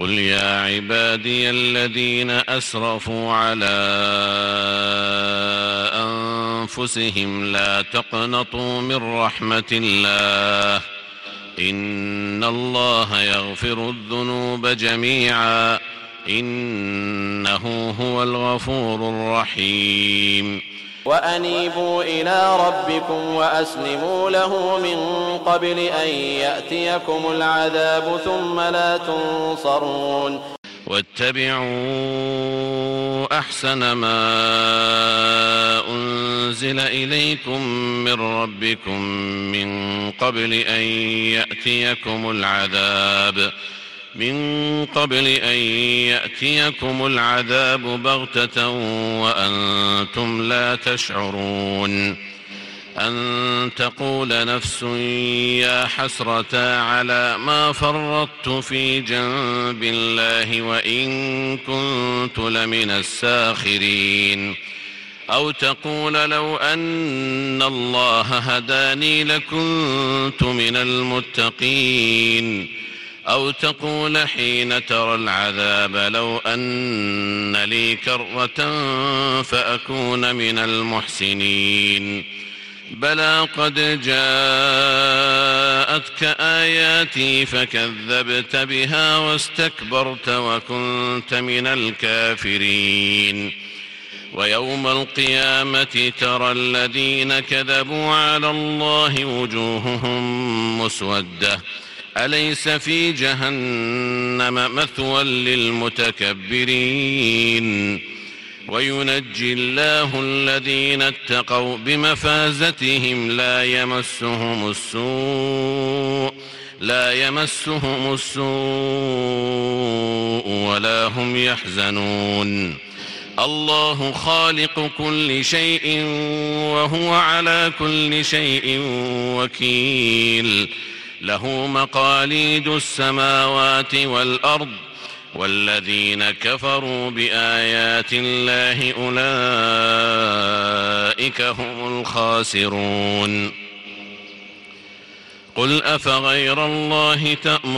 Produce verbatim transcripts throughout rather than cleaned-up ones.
قل يا عبادي الذين أسرفوا على أنفسهم لا تقنطوا من رحمة الله إن الله يغفر الذنوب جميعا إنه هو الغفور الرحيم. وأنيبوا إلى ربكم وأسلموا له من قبل أن يأتيكم العذاب ثم لا تنصرون. واتبعوا أحسن ما أنزل إليكم من ربكم من قبل أن يأتيكم العذاب من قبل أن يأتيكم العذاب بغتة وأنتم لا تشعرون أن تقول نفس يا حسرة على ما فرطت في جنب الله وإن كنت لمن الساخرين أو تقول لو أن الله هداني لكنت من المتقين أو تقول حين ترى العذاب لو أن لي كرة فأكون من المحسنين بلى قد جاءتك آياتي فكذبت بها واستكبرت وكنت من الكافرين ويوم القيامة ترى الذين كذبوا على الله وجوههم مسودة أليس في جهنم مثوى للمتكبرين وينجي الله الذين اتقوا بمفازتهم لا يمسهم السوء لا يمسهم السوء ولا هم يحزنون الله خالق كل شيء وهو على كل شيء وكيل له مقاليد السماوات والأرض والذين كفروا بآيات الله أولئك هم الخاسرون قل أفغير الله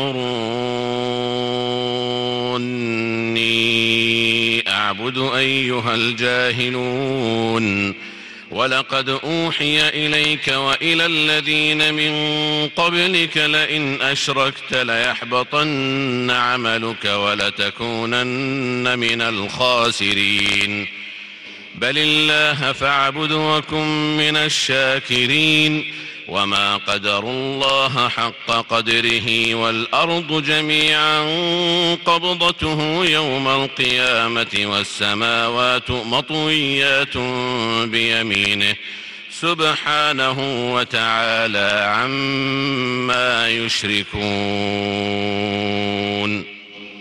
تأمروني أعبد أيها الجاهلون ولقد أوحي إليك وإلى الذين من قبلك لئن أشركت ليحبطن عملك ولتكونن من الخاسرين بل الله فاعبد وكن من الشاكرين وما قدروا الله حق قدره والأرض جميعا قبضته يوم القيامة والسماوات مطويات بيمينه سبحانه وتعالى عما يشركون.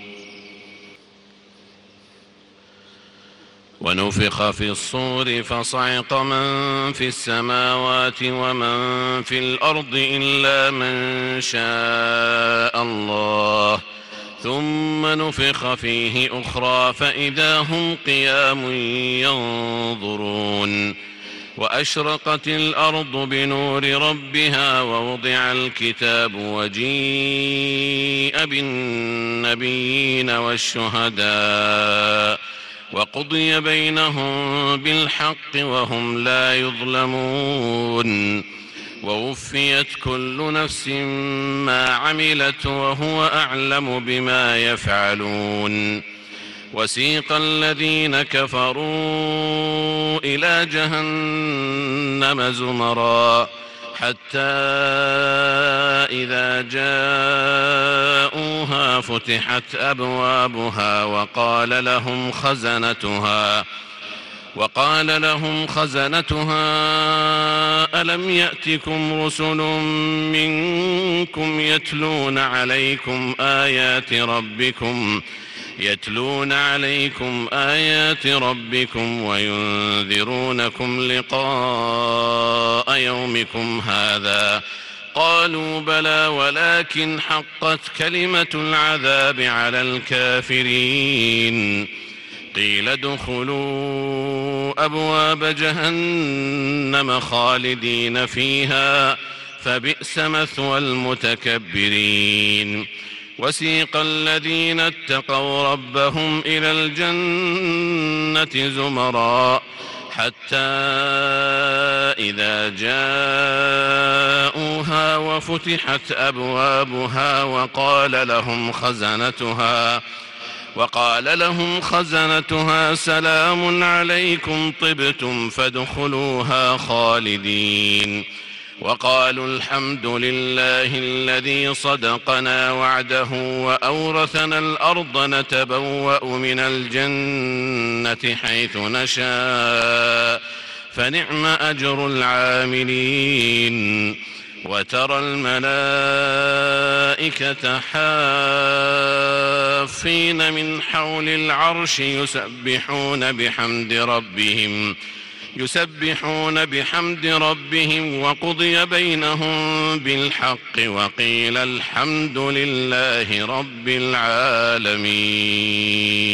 ونفخ في الصور فصعق من في السماوات ومن في الأرض إلا من شاء الله ثم نفخ فيه أخرى فإذا هم قيام ينظرون وأشرقت الأرض بنور ربها ووضع الكتاب وجيء بالنبيين والشهداء وقضي بينهم بالحق وهم لا يظلمون ووفيت كل نفس ما عملت وهو أعلم بما يفعلون وسيق الذين كفروا إلى جهنم زمرا حتى إذا جاءوها فتحت أبوابها وقال لهم خزنتها وقال لهم خزنتها ألم يأتكم رسل منكم يتلون عليكم آيات ربكم يتلون عليكم آيات ربكم وينذرونكم لقاء يومكم هذا قالوا بلى ولكن حقت كلمة العذاب على الكافرين قيل ادخلوا أبواب جهنم خالدين فيها فبئس مثوى المتكبرين وسيق الذين اتقوا ربهم إلى الجنة زمرا حتى إذا جاءوها وفتحت أبوابها وقال لهم خزنتها وقال لهم خزنتها سلام عليكم طبتم فادخلوها خالدين وقالوا الحمد لله الذي صدقنا وعده وأورثنا الأرض نتبوأ من الجنة حيث نشاء فنعم أجر العاملين وترى الملائكة حافين من حول العرش يسبحون بحمد ربهم يسبحون بحمد ربهم وقضي بينهم بالحق وقيل الحمد لله رب العالمين.